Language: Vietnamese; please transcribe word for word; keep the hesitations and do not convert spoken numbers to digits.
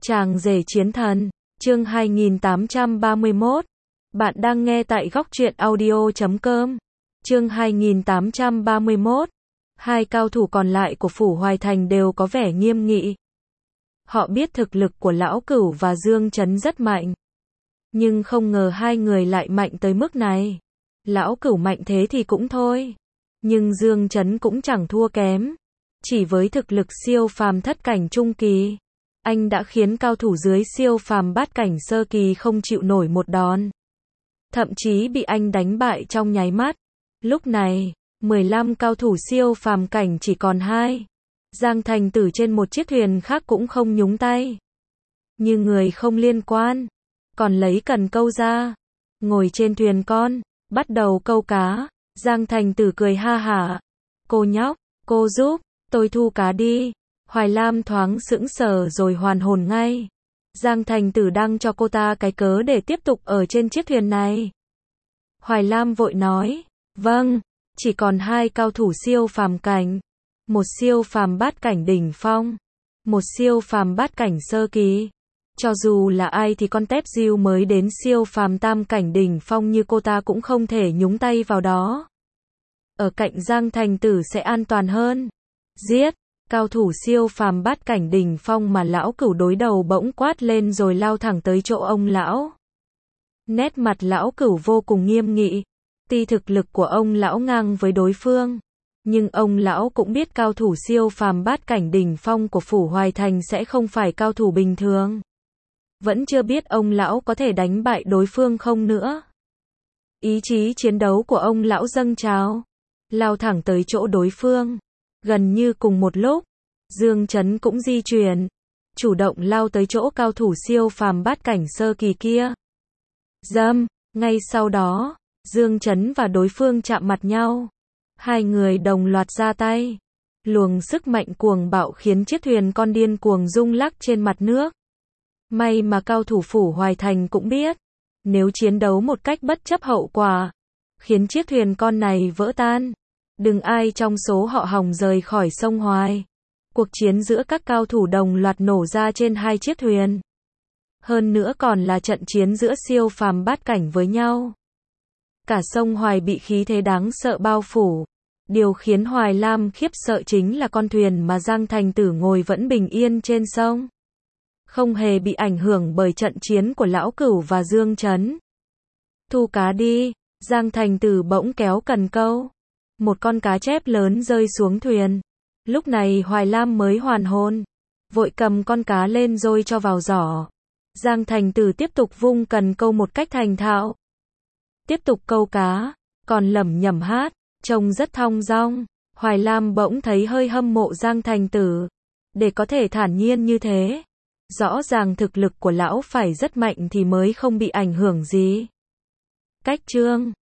Chàng rể chiến thần, chương hai nghìn tám trăm ba mươi mốt. Bạn đang nghe tại góc truyện audio chấm com. Chương hai nghìn tám trăm ba mươi mốt. Hai cao thủ còn lại của Phủ Hoài Thành đều có vẻ nghiêm nghị. Họ biết thực lực của Lão Cửu và Dương Chấn rất mạnh. Nhưng không ngờ hai người lại mạnh tới mức này. Lão Cửu mạnh thế thì cũng thôi. Nhưng Dương Chấn cũng chẳng thua kém. Chỉ với thực lực siêu phàm thất cảnh trung kỳ, anh đã khiến cao thủ dưới siêu phàm bát cảnh sơ kỳ không chịu nổi một đòn. Thậm chí bị anh đánh bại trong nháy mắt. Lúc này, mười lăm cao thủ siêu phàm cảnh chỉ còn hai. Giang Thành Tử trên một chiếc thuyền khác cũng không nhúng tay. Như người không liên quan. Còn lấy cần câu ra. Ngồi trên thuyền con, bắt đầu câu cá. Giang Thành Tử cười ha hả. Cô nhóc, cô giúp tôi thu cá đi. Hoài Lam thoáng sững sờ rồi hoàn hồn ngay. Giang Thành Tử đang cho cô ta cái cớ để tiếp tục ở trên chiếc thuyền này. Hoài Lam vội nói, vâng, chỉ còn hai cao thủ siêu phàm cảnh. Một siêu phàm bát cảnh đỉnh phong, một siêu phàm bát cảnh sơ kỳ. Cho dù là ai thì con tép diêu mới đến siêu phàm tam cảnh đỉnh phong như cô ta cũng không thể nhúng tay vào đó. Ở cạnh Giang Thành Tử sẽ an toàn hơn. Giết! Cao thủ siêu phàm bát cảnh đỉnh phong mà Lão Cửu đối đầu bỗng quát lên rồi lao thẳng tới chỗ ông lão. Nét mặt Lão Cửu vô cùng nghiêm nghị. Tuy thực lực của ông lão ngang với đối phương, nhưng ông lão cũng biết cao thủ siêu phàm bát cảnh đỉnh phong của Phủ Hoài Thành sẽ không phải cao thủ bình thường. Vẫn chưa biết ông lão có thể đánh bại đối phương không nữa. Ý chí chiến đấu của ông lão dâng trào, lao thẳng tới chỗ đối phương. Gần như cùng một lúc, Dương Chấn cũng di chuyển, chủ động lao tới chỗ cao thủ siêu phàm bát cảnh sơ kỳ kia. Dâm, ngay sau đó, Dương Chấn và đối phương chạm mặt nhau. Hai người đồng loạt ra tay. Luồng sức mạnh cuồng bạo khiến chiếc thuyền con điên cuồng rung lắc trên mặt nước. May mà cao thủ Phủ Hoài Thành cũng biết, nếu chiến đấu một cách bất chấp hậu quả, khiến chiếc thuyền con này vỡ tan, đừng ai trong số họ hòng rời khỏi sông Hoài. Cuộc chiến giữa các cao thủ đồng loạt nổ ra trên hai chiếc thuyền. Hơn nữa còn là trận chiến giữa siêu phàm bát cảnh với nhau. Cả sông Hoài bị khí thế đáng sợ bao phủ. Điều khiến Hoài Lam khiếp sợ chính là con thuyền mà Giang Thành Tử ngồi vẫn bình yên trên sông. Không hề bị ảnh hưởng bởi trận chiến của Lão Cửu và Dương Chấn. Thu cá đi, Giang Thành Tử bỗng kéo cần câu. Một con cá chép lớn rơi xuống thuyền. Lúc này Hoài Lam mới hoàn hồn, vội cầm con cá lên rồi cho vào giỏ. Giang Thành Tử tiếp tục vung cần câu một cách thành thạo. Tiếp tục câu cá, còn lẩm nhẩm hát, trông rất thong dong. Hoài Lam bỗng thấy hơi hâm mộ Giang Thành Tử. Để có thể thản nhiên như thế, rõ ràng thực lực của lão phải rất mạnh thì mới không bị ảnh hưởng gì. Cách chương